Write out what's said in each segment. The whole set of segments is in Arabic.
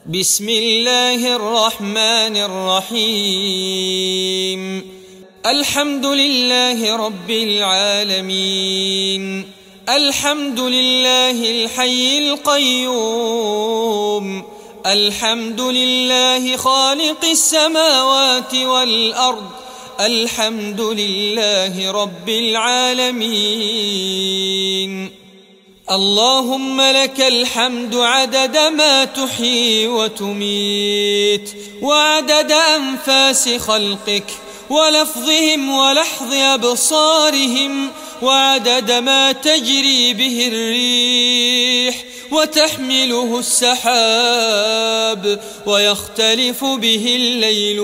بسم الله الرحمن الرحيم. الحمد لله رب العالمين، الحمد لله الحي القيوم، الحمد لله خالق السماوات والأرض، الحمد لله رب العالمين. اللهم لك الحمد عدد ما تحيي وتميت، وعدد أنفاس خلقك، ولفظهم ولحظ أبصارهم، وعدد ما تجري به الريح وتحمله السحاب، ويختلف به الليل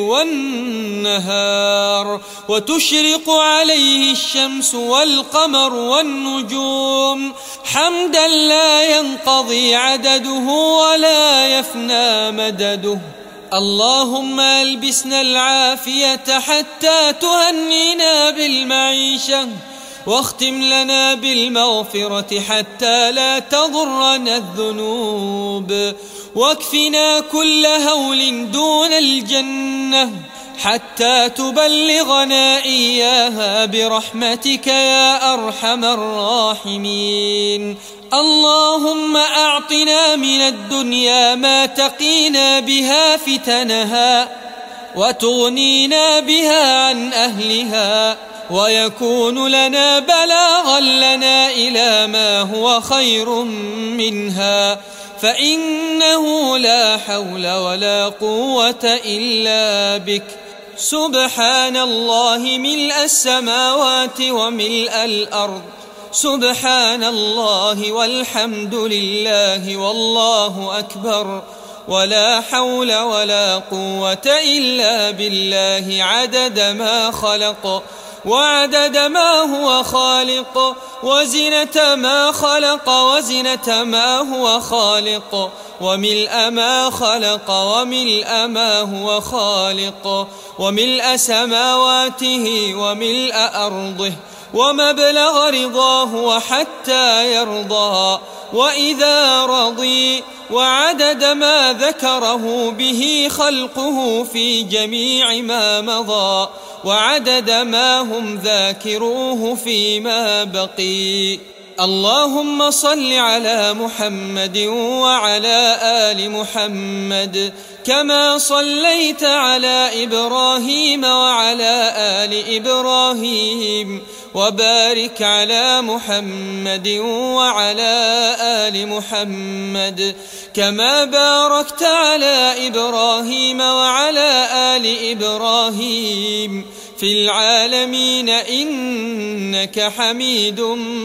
والنهار، وتشرق عليه الشمس والقمر والنجوم، حمدا لا ينقضي عدده ولا يفنى مدده. اللهم ألبسنا العافية حتى تهنينا بالمعيشة، واختم لنا بالمغفرة حتى لا تضرنا الذنوب، واكفنا كل هول دون الجنة حتى تبلغنا إياها برحمتك يا أرحم الراحمين. اللهم أعطنا من الدنيا ما تقينا بها فتنها، وتغنينا بها عن أهلها، ويكون لنا بلاغا لنا إلى ما هو خير منها، فإنه لا حول ولا قوة إلا بك. سبحان الله ملء السماوات وملء الأرض، سبحان الله والحمد لله والله أكبر، ولا حول ولا قوة إلا بالله، عدد ما خلق، وعدد ما هو خالق، وزنة ما خلق وزنة ما هو خالق، وملء ما خلق وملء ما هو خالق، وملء سماواته وملء أرضه، ومبلغ رضاه وحتى يرضى، وإذا رضي، وعدد ما ذكره به خلقه في جميع ما مضى، وعدد ما هم ذاكروه فيما بقي. اللهم صل على محمد وعلى آل محمد كما صليت على إبراهيم وعلى آل إبراهيم، وبارك على محمد وعلى آل محمد كما باركت على إبراهيم وعلى آل إبراهيم في العالمين إنك حميد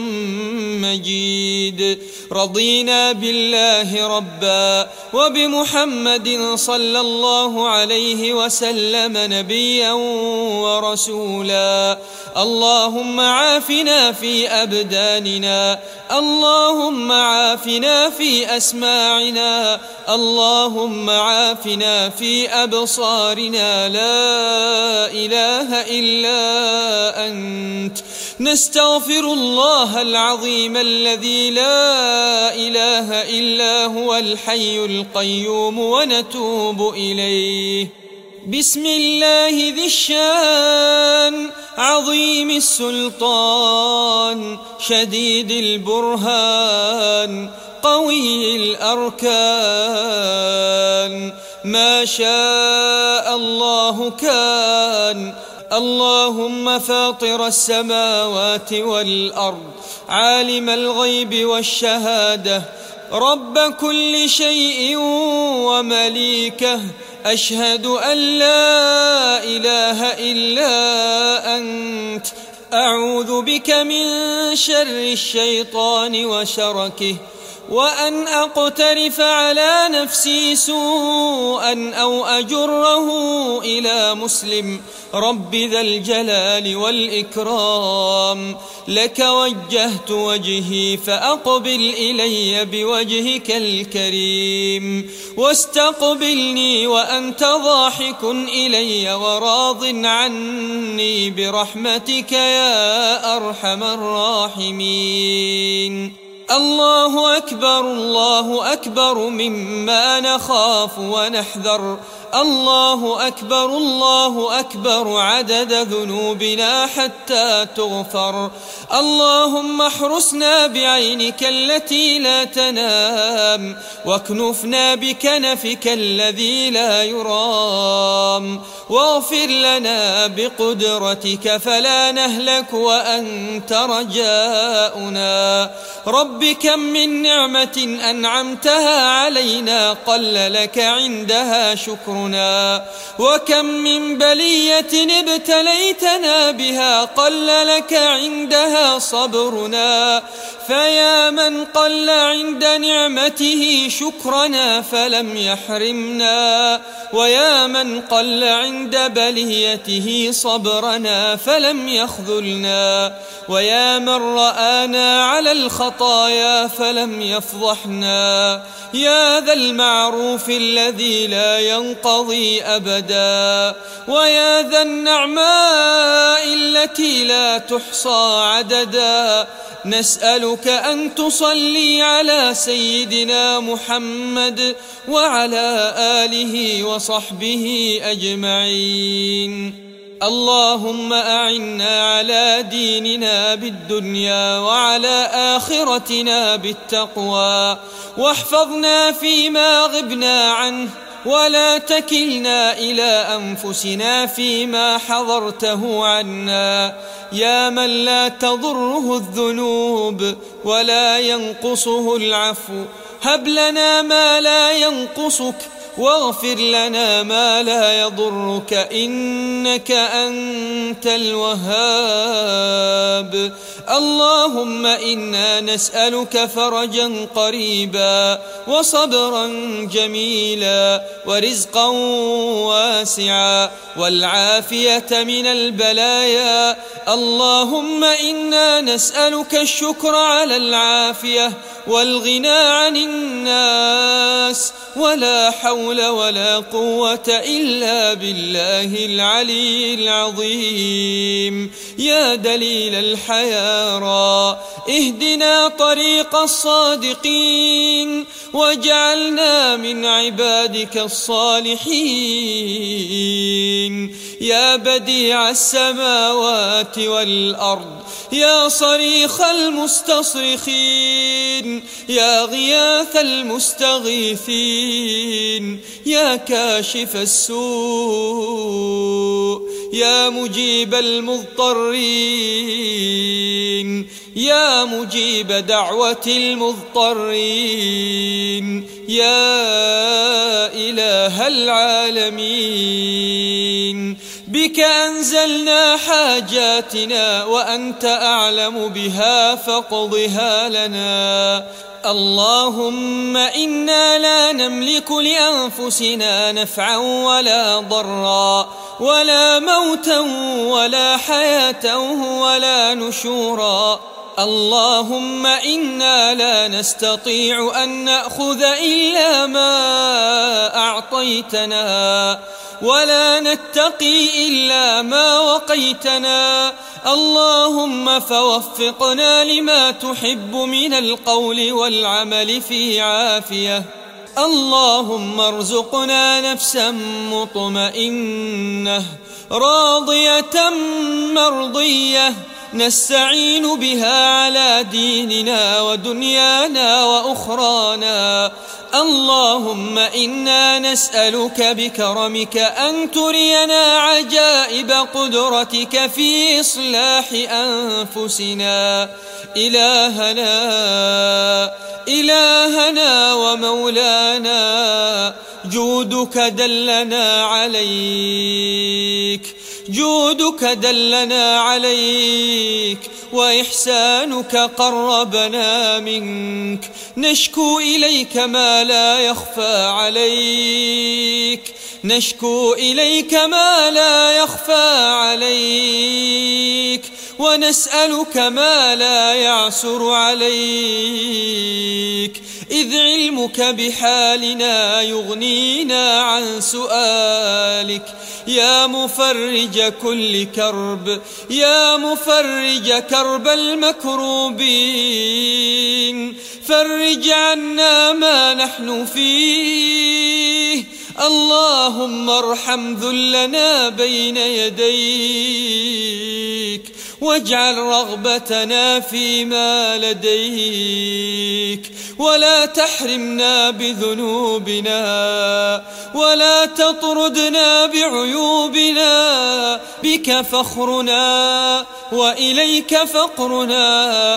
مجيد. رضينا بالله ربا، وبمحمد صلى الله عليه وسلم نبيا ورسولا. اللهم عافنا في أبداننا، اللهم عافنا في أسماعنا، اللهم عافنا في أبصارنا، لا إله إلا أنت. نستغفر الله العظيم الذي لا إله إلا هو الحي القيوم، ونتوب إليه. بسم الله ذي الشان، عظيم السلطان، شديد البرهان، قوي الأركان، ما شاء الله كان. اللهم فاطر السماوات والأرض، عالم الغيب والشهادة، رب كل شيء ومليكه، أشهد أن لا إله إلا أنت، أعوذ بك من شر الشيطان وشركه، وأن أقترف على نفسي سوءا أو أجره إلى مسلم. رب ذا الجلال والإكرام، لك وجهت وجهي فأقبل إلي بوجهك الكريم، واستقبلني وأنت ضاحك إلي وراض عني برحمتك يا أرحم الراحمين. الله أكبر الله أكبر مما نخاف ونحذر. الله أكبر عدد ذنوبنا حتى تغفر. اللهم احرسنا بعينك التي لا تنام، واكنفنا بكنفك الذي لا يرام، واغفر لنا بقدرتك فلا نهلك وأنت رجاؤنا. رب كم من نعمة أنعمتها علينا قل لك عندها شكرنا، وكم من بلية ابتليتنا بها قل لك عندها صبرنا. فيا من قل عند نعمته شكرنا فلم يحرمنا، ويا من قل عند بليته صبرنا فلم يخذلنا، ويا من رآنا على الخطايا فلم يفضحنا. يا ذا المعروف الذي لا ينقضي أبدا، ويا ذا النعماء التي لا تحصى عددا، نسألك أن تصلي على سيدنا محمد وعلى آله وصحبه أجمعين. اللهم أعنا على ديننا بالدنيا وعلى آخرتنا بالتقوى، واحفظنا فيما غبنا عنه، ولا تكلنا إلى أنفسنا فيما حضرته عنا. يا من لا تضره الذنوب ولا ينقصه العفو، هب لنا ما لا ينقصك، واغفر لنا ما لا يضرك، إنك أنت الوهاب. اللهم إنا نسألك فرجا قريبا، وصبرا جميلا، ورزقا واسعا، والعافية من البلايا. اللهم إنا نسألك الشكر على العافية، والغنى عن الناس، ولا حول ولا قوة إلا بالله العلي العظيم. يا دليل الحيارى، اهدنا طريق الصادقين، واجعلنا من عبادك الصالحين. يا بديع السماوات والأرض، يا صريخ المستصرخين، يا غياث المستغيثين، يا كاشف السوء، يا مجيب المضطرين، يا مجيب دعوة المضطرين، يا إله العالمين. بك أنزلنا حاجاتنا وأنت أعلم بها، فاقضها لنا. اللهم إنا لا نملك لأنفسنا نفعا ولا ضرا، ولا موتا ولا حياة ولا نشورا. اللهم إنا لا نستطيع أن نأخذ إلا ما أعطيتنا، ولا نتقي إلا ما وقيتنا. اللهم فوفقنا لما تحب من القول والعمل في عافية. اللهم ارزقنا نفسا مطمئنة راضية مرضية، نستعين بها على ديننا ودنيانا وأخرانا. اللهم إنا نسألك بكرمك أن ترينا عجائب قدرتك في إصلاح أنفسنا. إلهنا ومولانا، جودك دلنا عليك، جودك دلنا عليك، وإحسانك قربنا منك. نشكو إليك ما لا يخفى عليك، نشكو إليك ما لا يخفى عليك، ونسألك ما لا يعسر عليك. إذ علمك بحالنا يغنينا عن سؤالك. يا مفرج كل كرب، يا مفرج كرب المكروبين، فرج عنا ما نحن فيه. اللهم ارحم ذلنا بين يديك، واجعل رغبتنا فيما لديك، ولا تحرمنا بذنوبنا، ولا تطردنا بعيوبنا. بك فخرنا وإليك فقرنا.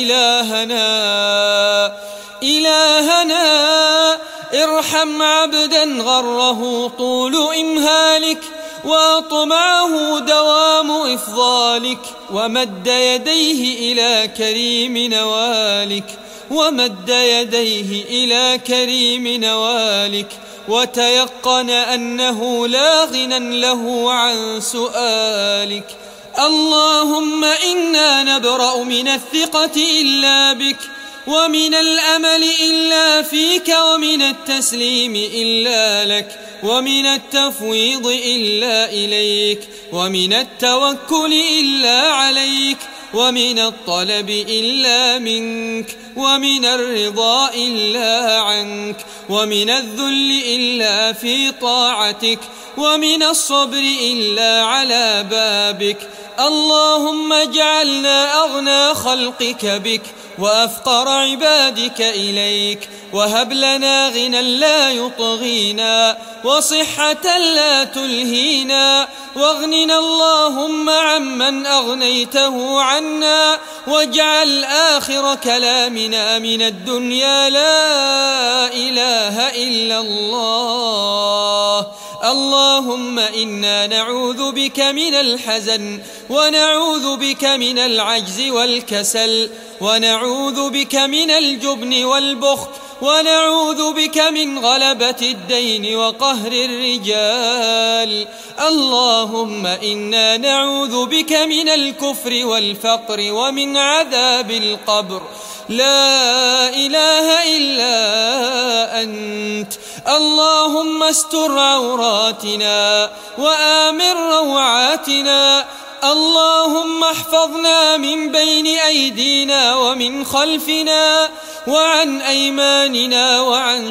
إلهنا ارحم عبدا غره طول إمهالك، وأطمعه دوام إفضالك، ومد يديه إلى كريم نوالك، ومد يديه إلى كريم نوالك، وتيقن أنه لا غنى له عن سؤالك. اللهم إنا نبرأ من الثقة إلا بك، ومن الأمل إلا فيك، ومن التسليم إلا لك، ومن التفويض إلا إليك، ومن التوكل إلا عليك، ومن الطلب إلا منك، ومن الرضا إلا عنك، ومن الذل إلا في طاعتك، ومن الصبر إلا على بابك. اللهم اجعلنا أغنى خلقك بك، وأفقر عبادك إليك، وهب لنا غنى لا يطغينا، وصحة لا تلهينا، واغننا اللهم عمن أغنيته عنا، واجعل آخر كلامنا من الدنيا لا إله إلا الله. اللهم إنا نعوذ بك من الحزن، ونعوذ بك من العجز والكسل، ونعوذ بك من الجبن والبخل، ونعوذ بك من غلبة الدين وقهر الرجال. اللهم إنا نعوذ بك من الكفر والفقر ومن عذاب القبر. لا إله إلا أنت. اللهم استر عوراتنا وآمن روعاتنا. اللهم احفظنا من بين أيدينا ومن خلفنا، وعن أيماننا وعن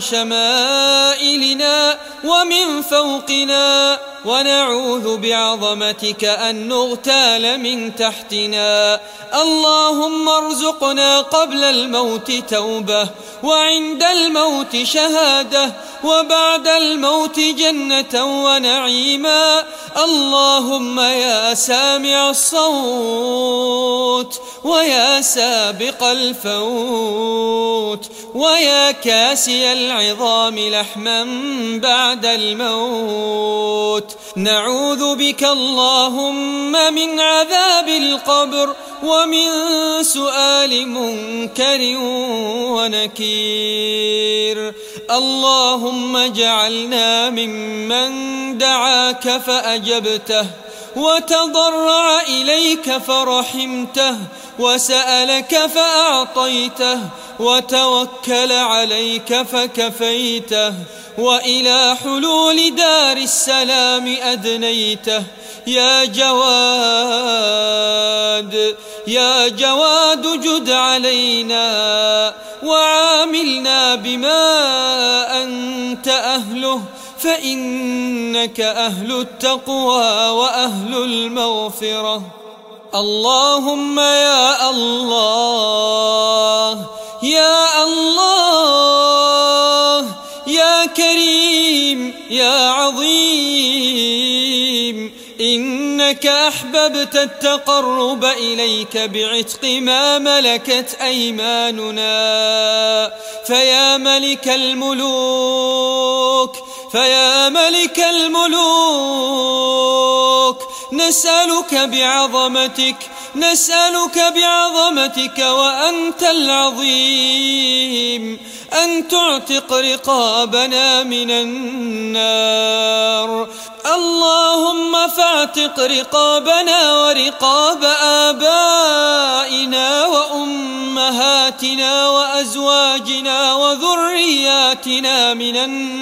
شمائلنا، ومن فوقنا، ونعوذ بعظمتك أن نغتال من تحتنا. اللهم ارزقنا قبل الموت توبة، وعند الموت شهادة، وبعد الموت جنة ونعيما. اللهم يا سامع الصوت، ويا سابق الفوت، ويا كاسي العظام لحما بعد الموت، نعوذ بك اللهم من عذاب القبر، ومن سؤال منكر ونكير. اللهم اجعلنا ممن دعاك فأجبته، وتضرع إليك فرحمته، وسألك فأعطيته، وتوكل عليك فكفيته، وإلى حلول دار السلام أدنيته. يا جواد، يا جواد جد علينا، وعاملنا بما أنت أهله، فإنك أهل التقوى وأهل المغفرة. اللهم يا الله، يا الله، يا كريم، يا عظيم، إنك أحببت التقرب إليك بعتق ما ملكت أيماننا. فيا ملك الملوك، فيا ملك الملوك، نسألك بعظمتك، نسألك بعظمتك وأنت العظيم أن تعتق رقابنا من النار. اللهم فاعتق رقابنا ورقاب آبائنا وأمهاتنا وأزواجنا وذرياتنا من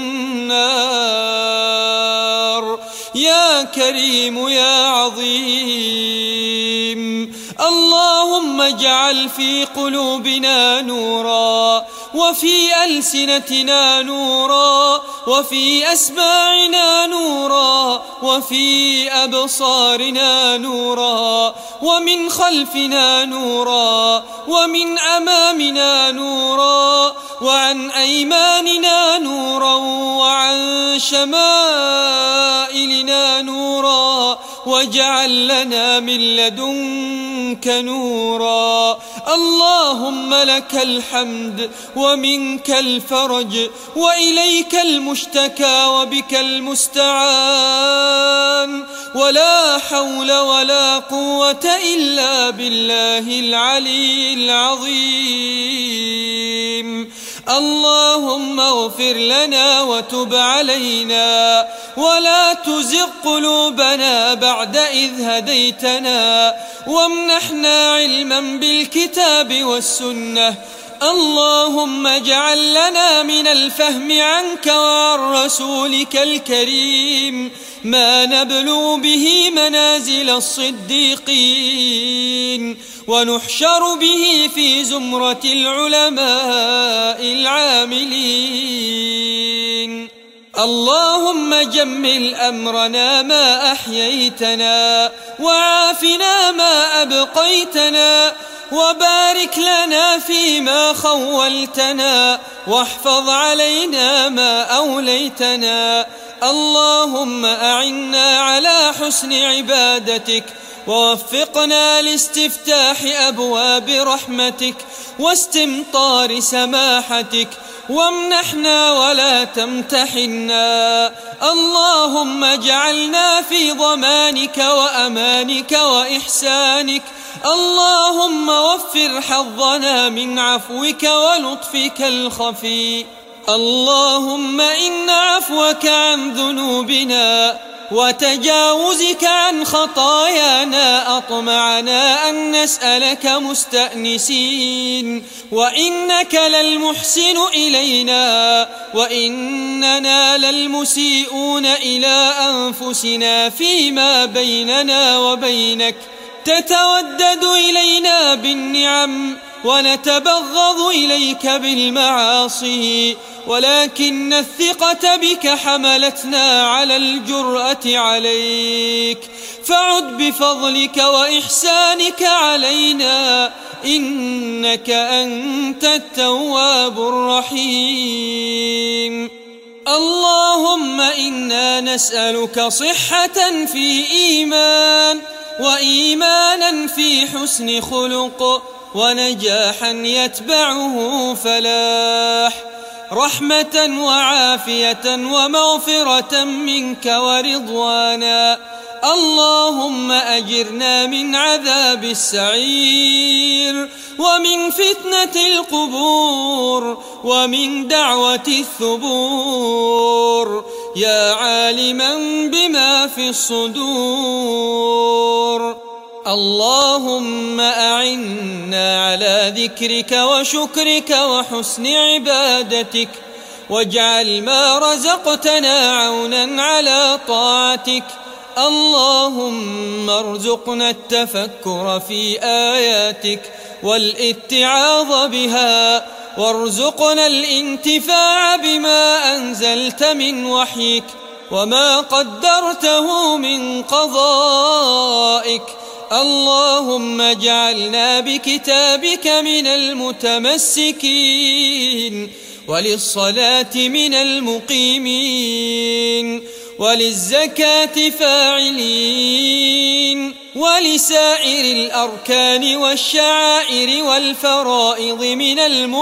النار يا كريم يا عظيم. اللهم اجعل في قلوبنا نورا وفي ألسنتنا نورا وفي أسماعنا نورا وفي أبصارنا نورا ومن خلفنا نورا ومن أمامنا نورا وعن أيماننا نورا وعن شمائلنا نورا واجعل لنا من لدنك نورا. اللهم لك الحمد ومنك الفرج وإليك المشتكى وبك المستعان ولا حول ولا قوة إلا بالله العلي العظيم. اللهم اغفر لنا وتب علينا ولا تزغ قلوبنا بعد إذ هديتنا وامنحنا علما بالكتاب والسنة. اللهم اجعل لنا من الفهم عنك وعن رسولك الكريم ما نبلغ به منازل الصديقين ونحشر به في زمرة العلماء العاملين. اللهم جمل أمرنا ما أحييتنا وعافنا ما أبقيتنا وبارك لنا فيما خولتنا واحفظ علينا ما أوليتنا. اللهم أعنا على حسن عبادتك ووفقنا لاستفتاح أبواب رحمتك واستمطار سماحتك وامنحنا ولا تمتحنا. اللهم اجعلنا في ضمانك وأمانك وإحسانك. اللهم وفر حظنا من عفوك ولطفك الخفي. اللهم إن عفوك عن ذنوبنا وتجاوزك عن خطايانا أطمعنا أن نسألك مستأنسين وإنك للمحسن إلينا وإننا للمسيئون إلى أنفسنا فيما بيننا وبينك. تتودد إلينا بالنعم ونتبغض إليك بالمعاصي ولكن الثقة بك حملتنا على الجرأة عليك. فعد بفضلك وإحسانك علينا إنك أنت التواب الرحيم. اللهم إنا نسألك صحة في إيمان وإيمانا في حسن خلق ونجاحا يتبعه فلاح رحمة وعافية ومغفرة منك ورضوانا. اللهم أجرنا من عذاب السعير ومن فتنة القبور ومن دعوة الثبور يا عالما بما في الصدور. اللهم أعنا على ذكرك وشكرك وحسن عبادتك واجعل ما رزقتنا عونا على طاعتك. اللهم ارزقنا التفكر في آياتك والاتعاظ بها وارزقنا الانتفاع بما أنزلت من وحيك وما قدرته من قضائك. اللهم اجعلنا بكتابك من المتمسكين وللصلاة من المقيمين وللزكاة فاعلين ولسائر الأركان والشعائر والفرائض من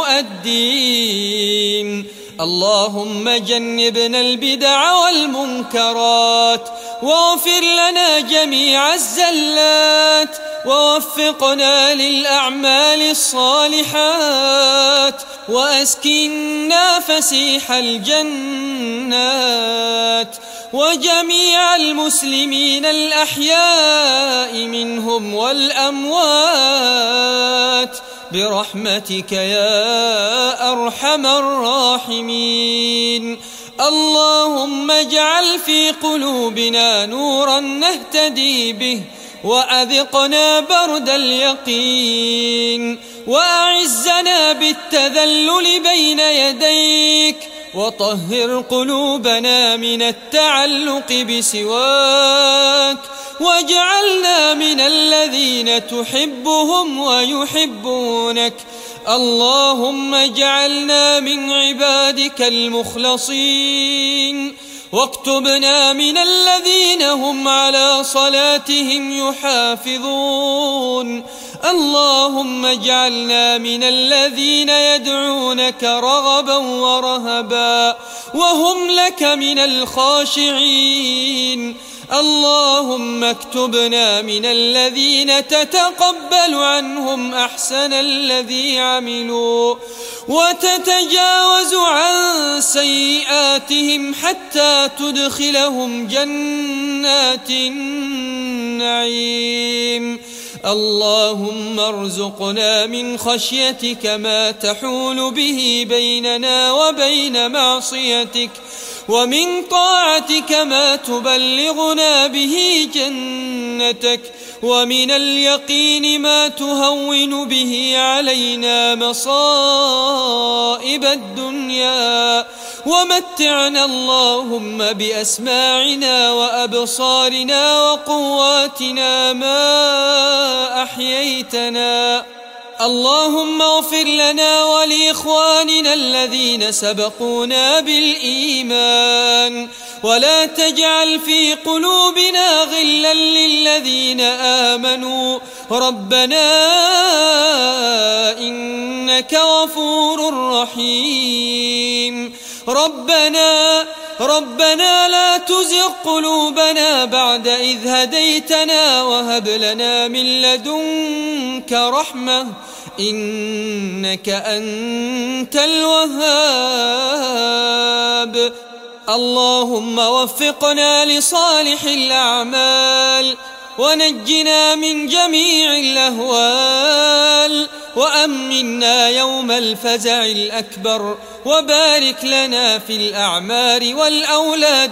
المؤدين. اللهم جنبنا البدع والمنكرات واغفر لنا جميع الزلات ووفقنا للأعمال الصالحات وأسكننا فسيح الجنات وجميع المسلمين الأحياء منهم والأموات برحمتك يا أرحم الراحمين. اللهم اجعل في قلوبنا نورا نهتدي به، وأذقنا برد اليقين، وأعزنا بالتذلل بين يديك، وطهر قلوبنا من التعلق بسواك، واجعلنا من الذين تحبهم ويحبونك. اللهم اجعلنا من عبادك المخلصين، واكتبنا من الذين هم على صلاتهم يحافظون. اللهم اجعلنا من الذين يدعونك رغبا ورهبا وهم لك من الخاشعين. اللهم اكتبنا من الذين تتقبل عنهم أحسن الذي عملوا، وتتجاوز عن سيئاتهم حتى تدخلهم جنات النعيم. اللهم ارزقنا من خشيتك ما تحول به بيننا وبين معصيتك، ومن طاعتك ما تبلغنا به جنتك، ومن اليقين ما تهون به علينا مصائب الدنيا. ومتعنا اللهم بأسماعنا وأبصارنا وقواتنا ما أحييتنا. اللهم اغفر لنا ولإخواننا الذين سبقونا بالإيمان، ولا تجعل في قلوبنا غلا للذين آمنوا. ربنا إنك غفور رحيم. ربنا لا تزغ قلوبنا بعد إذ هديتنا، وهب لنا من لدنك رحمة إنك أنت الوهاب. اللهم وفقنا لصالح الأعمال، ونجنا من جميع الأهوال، وأمنا يوم الفزع الأكبر، وبارك لنا في الأعمار والأولاد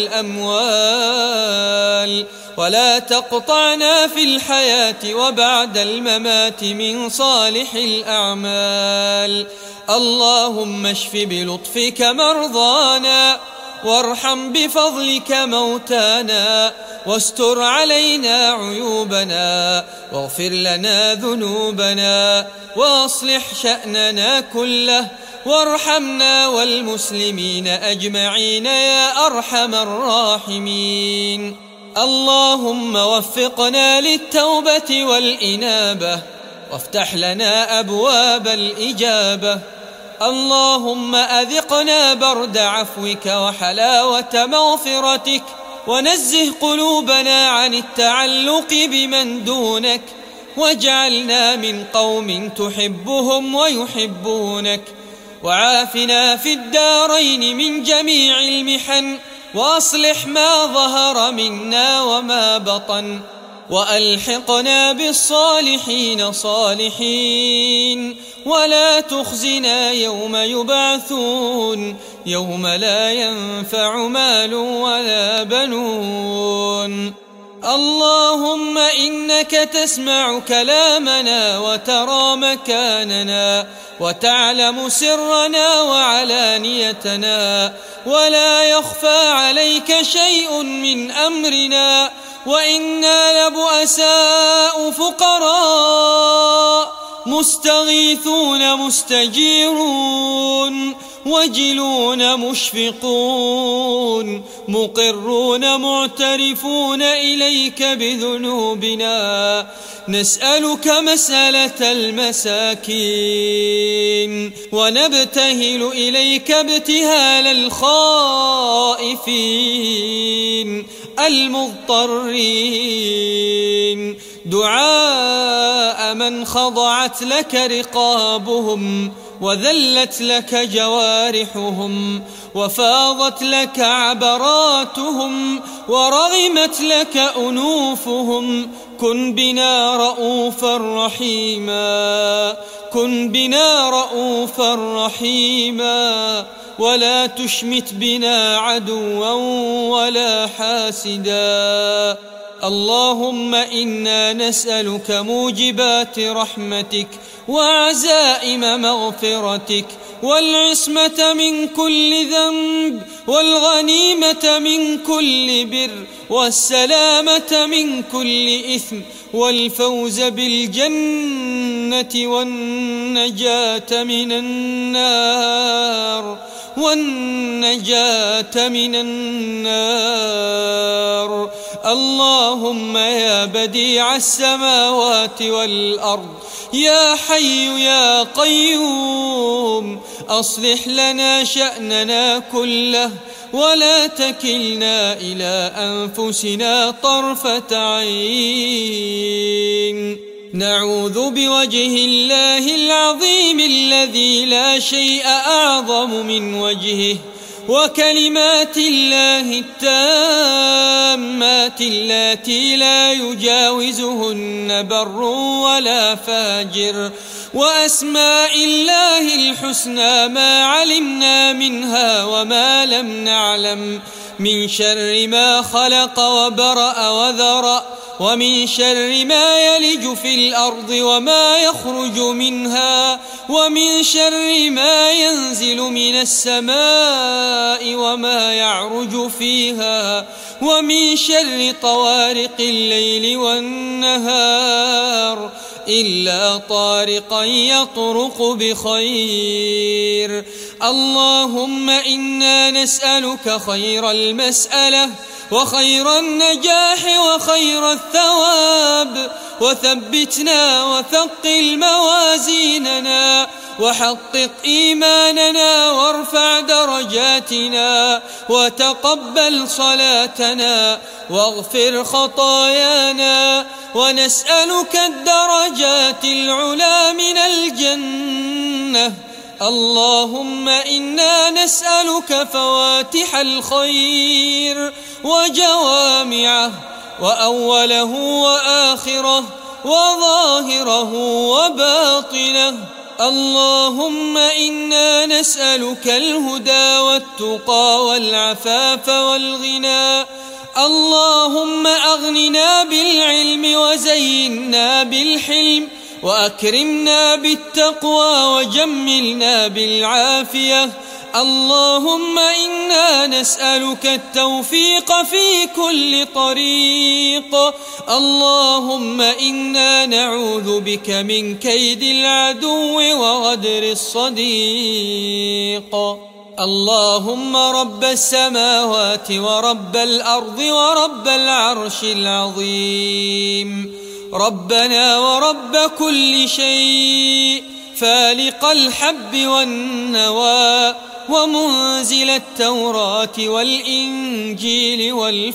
والأموال، ولا تقطعنا في الحياة وبعد الممات من صالح الأعمال. اللهم اشف بلطفك مرضانا، وارحم بفضلك موتانا، واستر علينا عيوبنا، واغفر لنا ذنوبنا، وأصلح شأننا كله، وارحمنا والمسلمين أجمعين يا أرحم الراحمين. اللهم وفقنا للتوبة والإنابة، وافتح لنا أبواب الإجابة. اللهم أذقنا برد عفوك وحلاوة مغفرتك، ونزه قلوبنا عن التعلق بمن دونك، واجعلنا من قوم تحبهم ويحبونك. وعافنا في الدارين من جميع المحن، وأصلح ما ظهر منا وما بطن، وألحقنا بالصالحين صالحين، ولا تخزنا يوم يبعثون، يوم لا ينفع مال ولا بنون. اللهم إنك تسمع كلامنا وترى مكاننا، وتعلم سرنا وعلانيتنا، ولا يخفى عليك شيء من أمرنا، وإنا لبؤساء فقراء مستغيثون مستجيرون، وجلون مشفقون، مقرون معترفون إليك بذنوبنا. نسألك مسألة المساكين، ونبتهل إليك ابتهال الخائفين المضطرين، دعاء من خضعت لك رقابهم، وذلت لك جوارحهم وفاضت لك عبراتهم ورغمت لك أنوفهم. كن بنا رؤوفا رحيما، كن بنا رؤوفا رحيما، ولا تشمت بنا عدوا ولا حاسدا. اللهم إنا نسألك موجبات رحمتك وعزائم مغفرتك والعصمة من كل ذنب والغنيمة من كل بر والسلامة من كل إثم والفوز بالجنة والنجاة من النار اللهم يا بديع السماوات والأرض يا حي يا قيوم أصلح لنا شأننا كله ولا تكلنا إلى أنفسنا طرفة عين. نعوذ بوجه الله العظيم الذي لا شيء أعظم من وجهه وكلمات الله التامات التي لا يجاوزهن بر ولا فاجر وأسماء الله الحسنى ما علمنا منها وما لم نعلم من شر ما خلق وبرأ وذرأ ومن شر ما يلج في الأرض وما يخرج منها ومن شر ما ينزل من السماء وما يعرج فيها ومن شر طوارق الليل والنهار إلا طارقا يطرق بخير. اللهم إنا نسألك خير المسألة وخير النجاح وخير الثواب وثبتنا وثقل موازيننا وحقق إيماننا وارفع درجاتنا وتقبل صلاتنا واغفر خطايانا ونسألك الدرجات العلى من الجنة. اللهم إنا نسألك فواتح الخير وجوامعه وأوله وآخره وظاهره وباطنه. اللهم إنا نسألك الهدى والتقى والعفاف والغنى. اللهم أغننا بالعلم وزينا بالحلم وأكرمنا بالتقوى وجملنا بالعافية. اللهم إنا نسألك التوفيق في كل طريق. اللهم إنا نعوذ بك من كيد العدو وغدر الصديق. اللهم رب السماوات ورب الأرض ورب العرش العظيم، ربنا ورب كل شيء، فالق الحب والنوى ومنزل التوراة والإنجيل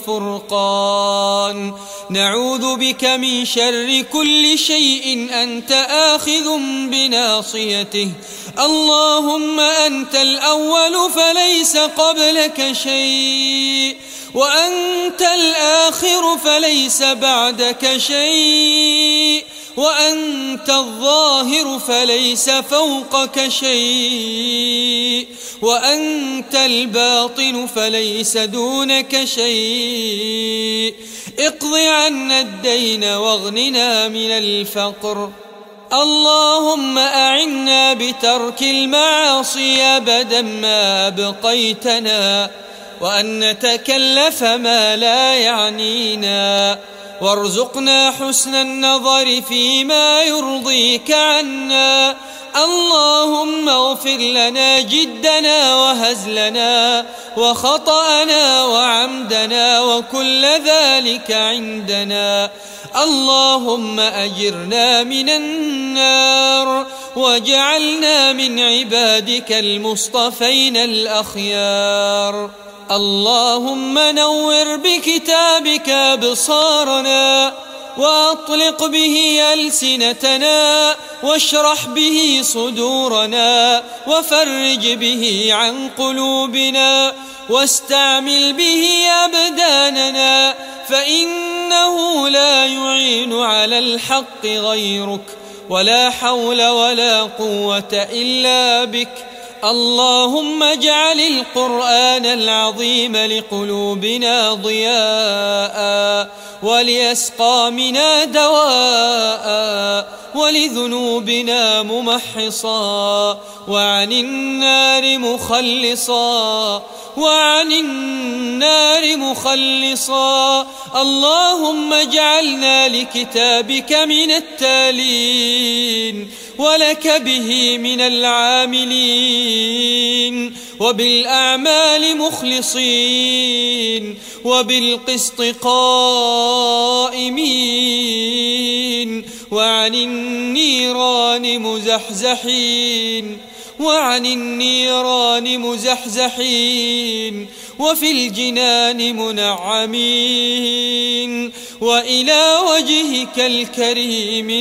والفرقان، نعوذ بك من شر كل شيء أنت آخذ بناصيته. اللهم أنت الأول فليس قبلك شيء، وأنت الآخر فليس بعدك شيء، وأنت الظاهر فليس فوقك شيء، وأنت الباطن فليس دونك شيء. اقض عنا الدين واغننا من الفقر. اللهم أعنا بترك المعاصي أبدا ما أبقيتنا، وأن نتكلف ما لا يعنينا، وارزقنا حسن النظر فيما يرضيك عنا. اللهم اغفر لنا جدنا وهزلنا وخطأنا وعمدنا وكل ذلك عندنا. اللهم أجرنا من النار واجعلنا من عبادك المصطفين الأخيار. اللهم نور بكتابك أبصارنا وأطلق به ألسنتنا واشرح به صدورنا وفرج به عن قلوبنا واستعمل به أبداننا، فإنه لا يعين على الحق غيرك، ولا حول ولا قوة إلا بك. اللهم اجعل القرآن العظيم لقلوبنا ضياء، ولأسقامنا دواء، ولذنوبنا ممحصا، وعن النار مخلصا، وعن النار مخلصا. اللهم اجعلنا لكتابك من التالين، ولك به من العاملين، وبالأعمال مخلصين، وبالقسط قائمين، وعن النيران مزحزحين، وعن النيران مزحزحين، وفي الجنان منعمين، وإلى وجهك الكريم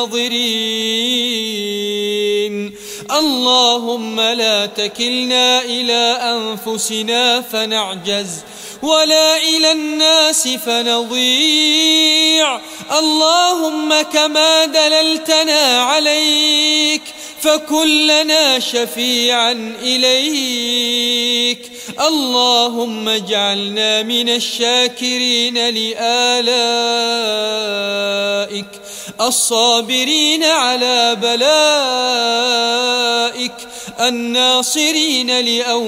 ناظرين. اللهم لا تكلنا إلى أنفسنا فنعجز، ولا إلى الناس فنضيع. اللهم كما دللتنا عليك فكن لنا شفيعا إليك. اللهم اجعلنا من الشاكرين لآلائك، الصابرين على بلائك، الناصرين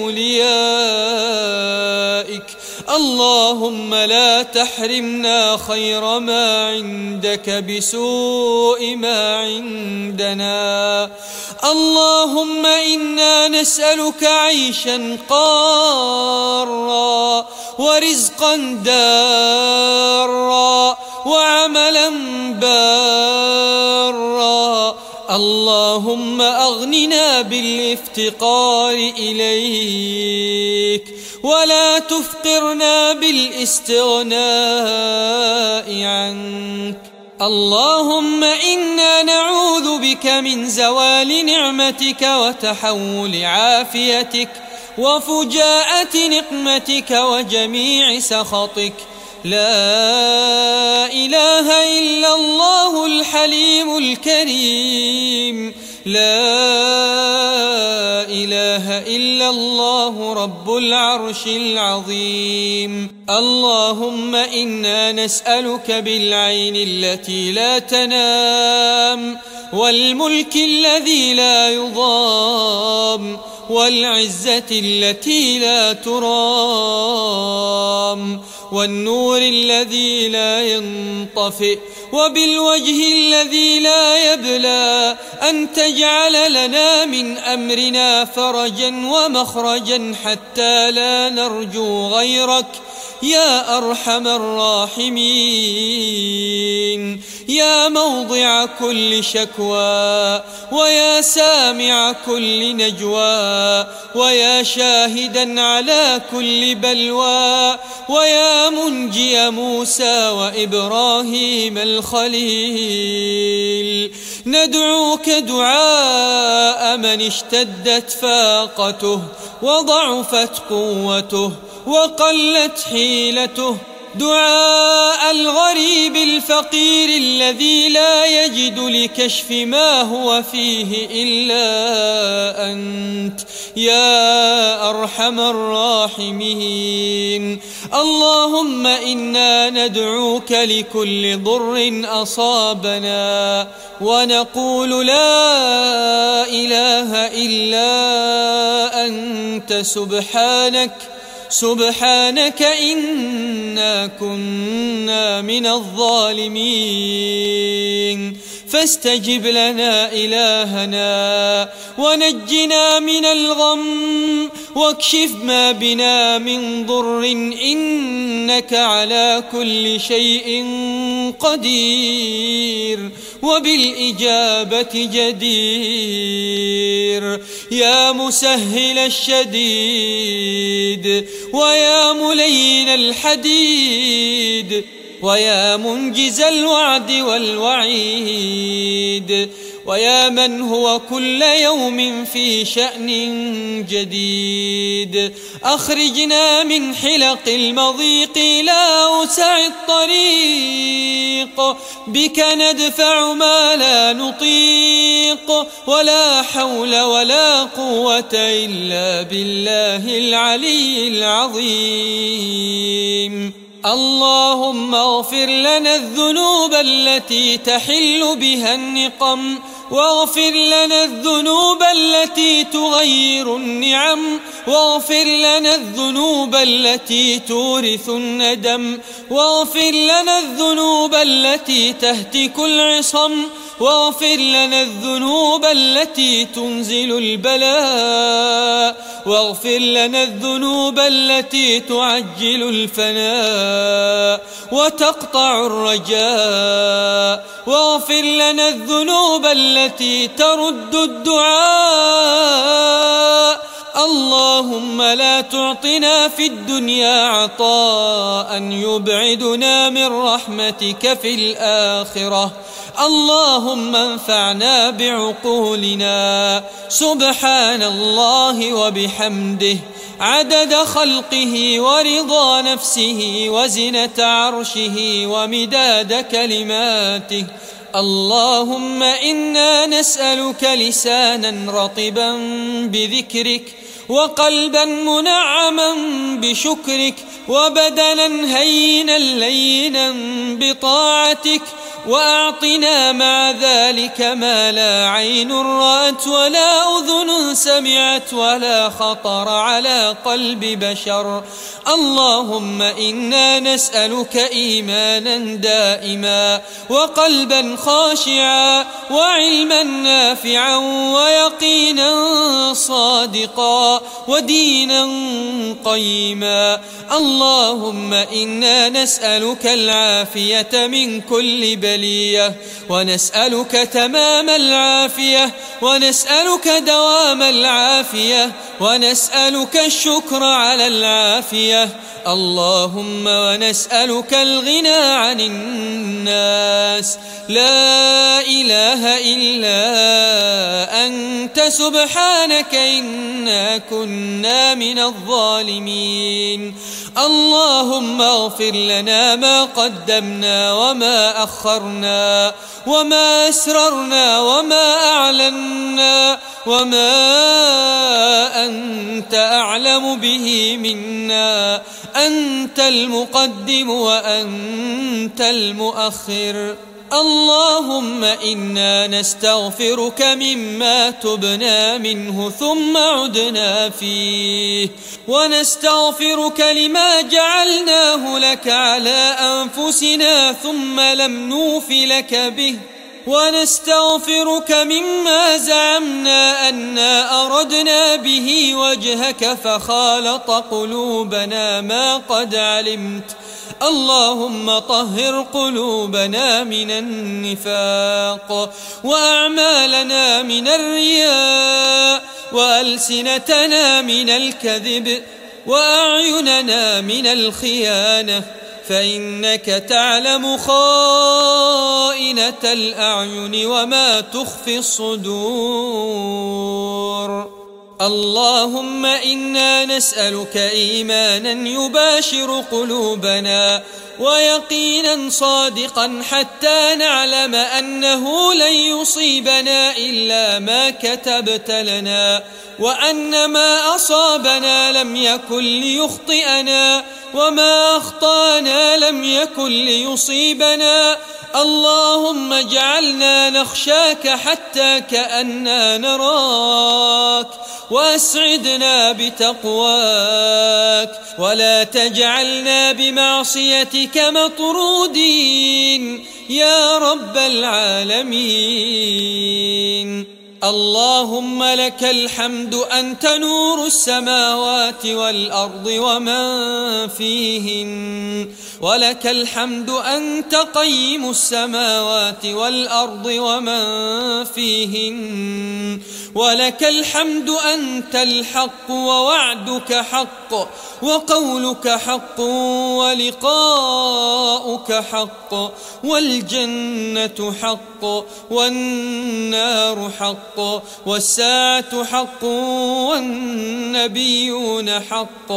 لأوليائك. اللهم لا تحرمنا خير ما عندك بسوء ما عندنا. اللهم إنا نسألك عيشا قارا، ورزقا دارا، وعملا بارا. اللهم أغننا بالافتقار إليك، ولا تفقرنا بالاستغناء عنك. اللهم إنا نعوذ بك من زوال نعمتك وتحول عافيتك وفجاءة نقمتك وجميع سخطك. لا إله إلا الله الحليم الكريم، لا إله إلا الله رب العرش العظيم. اللهم إنا نسألك بالعين التي لا تنام، والملك الذي لا يضام، والعزة التي لا ترام، والنور الذي لا ينطفئ، وبالوجه الذي لا يبلى، أن تجعل لنا من أمرنا فرجا ومخرجا حتى لا نرجو غيرك يا أرحم الراحمين، يا موضع كل شكوى، ويا سامع كل نجوى، ويا شاهدا على كل بلوى، ويا منجي موسى وإبراهيم الخليل. ندعوك دعاء من اشتدت فاقته وضعفت قوته وقلت حيلته، دعاء الغريب الفقير الذي لا يجد لكشف ما هو فيه إلا أنت يا أرحم الراحمين. اللهم إنا ندعوك لكل ضر أصابنا ونقول لا إله إلا أنت سبحانك إنا كنا من الظالمين. فاستجب لنا إلهنا ونجنا من الغم، واكشف ما بنا من ضر، إنك على كل شيء قدير وبالإجابة جدير. يا مسهل الشديد، ويا ملين الحديد، ويا منجز الوعد والوعيد، ويا من هو كل يوم في شأن جديد. أخرجنا من حلق المضيق إلى أوسع الطريق، بك ندفع ما لا نطيق، ولا حول ولا قوة إلا بالله العلي العظيم. اللهم اغفر لنا الذنوب التي تحل بها النقم، واغفر لنا الذنوب التي تغير النعم، واغفر لنا الذنوب التي تورث الندم، واغفر لنا الذنوب التي تهتك العصم، واغفر لنا الذنوب التي تنزل البلاء، واغفر لنا الذنوب التي تعجل الفناء وتقطع الرجاء، واغفر لنا الذنوب التي ترد الدعاء. اللهم لا تعطنا في الدنيا عطاء يبعدنا من رحمتك في الآخرة. اللهم انفعنا بعقولنا. سبحان الله وبحمده عدد خلقه ورضا نفسه وزنة عرشه ومداد كلماته. اللهم إنا نسألك لسانا رطبا بذكرك، وقلبا منعما بشكرك، وبدنا هينا لينا بطاعتك، وأعطنا مع ذلك ما لا عين رأت ولا أذن سمعت ولا خطر على قلب بشر. اللهم إنا نسألك إيمانا دائما، وقلبا خاشعا، وعلما نافعا، ويقينا صادقا، ودينا قيما. اللهم إنا نسألك العافية من كل بلية، ونسألك تمام العافية، ونسألك دوام العافية، ونسألك الشكر على العافية. اللهم ونسألك الغنى عن الناس. لا إله إلا أنت سبحانك إنا كنا من الظالمين. اللهم اغفر لنا ما قدمنا وما أخرنا، وما أسررنا وما أعلنا، وما أنت أعلم به منا. أنت المقدم وأنت المؤخر. اللهم إنا نستغفرك مما تبنا منه ثم عدنا فيه، ونستغفرك لما جعلناه لك على أنفسنا ثم لم نوف لك به، ونستغفرك مما زعمنا أنا أردنا به وجهك فخالط قلوبنا ما قد علمت. اللهم طهر قلوبنا من النفاق، وأعمالنا من الرياء، وألسنتنا من الكذب، وأعيننا من الخيانة، فإنك تعلم خائنة الأعين وما تخفي الصدور. اللهم إنا نسألك إيمانا يباشر قلوبنا، ويقينا صادقا حتى نعلم أنه لن يصيبنا إلا ما كتبت لنا، وأن ما أصابنا لم يكن ليخطئنا، وما أخطأنا لم يكن ليصيبنا. اللهم اجعلنا نخشاك حتى كأننا نراك، وأسعدنا بتقواك، ولا تجعلنا بمعصيتك مطرودين يا رب العالمين. اللهم لك الحمد أنت نور السماوات والأرض ومن فيهن، ولك الحمد أنت قيم السماوات والأرض ومن فيهن، ولك الحمد أنت الحق ووعدك حق وقولك حق ولقاؤك حق والجنة حق والنار حق والساعة حق والنبيون حق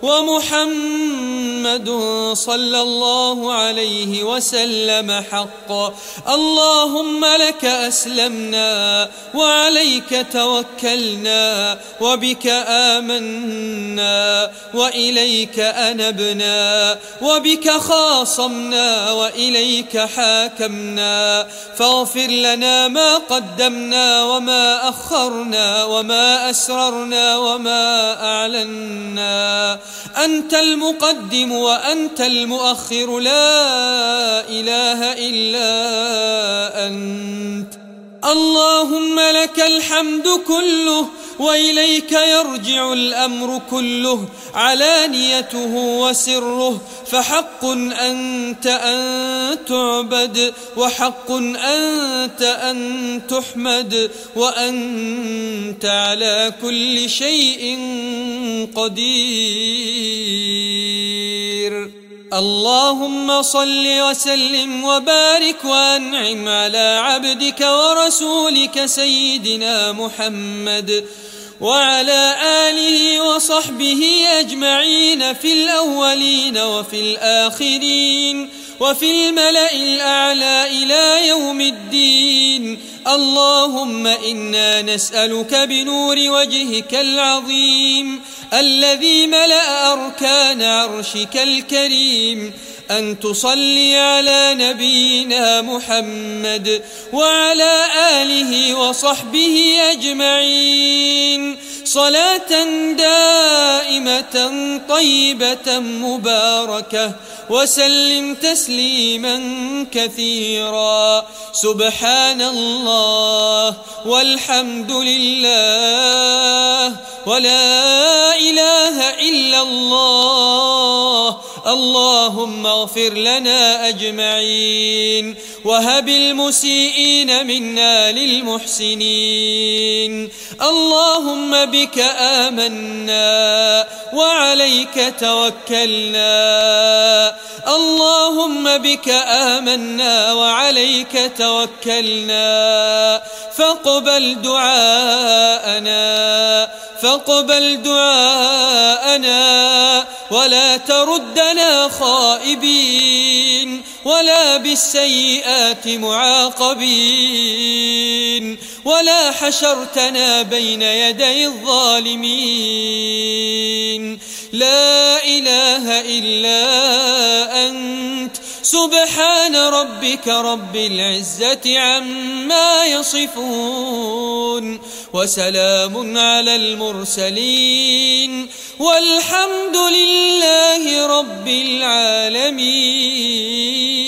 ومحمد صلى الله عليه وسلم حق. اللهم لك أسلمنا وعليك توكلنا وبك آمنا وإليك أنبنا وبك خاصمنا وإليك حاكمنا، فاغفر لنا ما قدمنا وما أخرنا وما أسررنا وما أعلنا. أنت المقدم وأنت المؤخر، لا إله إلا أنت. اللهم لك الحمد كله وإليك يرجع الأمر كله، علانيته وسره، فحق أنت أن تعبد وحق أنت أن تحمد وأنت على كل شيء قدير. اللهم صل وسلم وبارك وأنعم على عبدك ورسولك سيدنا محمد وعلى آله وصحبه أجمعين في الأولين وفي الآخرين وفي الملأ الأعلى إلى يوم الدين. اللهم إنا نسألك بنور وجهك العظيم الذي ملأ أركان عرشك الكريم أن تصلي على نبينا محمد وعلى آله وصحبه أجمعين صلاة دائمة طيبة مباركة، وسلم تسليما كثيرا. سبحان الله والحمد لله ولا إله إلا الله. اللهم اغفر لنا أجمعين وهب المسيئين منا للمحسنين. اللهم بك آمنا وعليك توكلنا، اللهم بك آمنا وعليك توكلنا، فاقبل دعاءنا ولا تردنا خائبين ولا بالسيئات معاقبين ولا حشرتنا بين يدي الظالمين. لا إله إلا أنت. سبحان ربك رب العزة عما يصفون وسلام على المرسلين والحمد لله رب العالمين.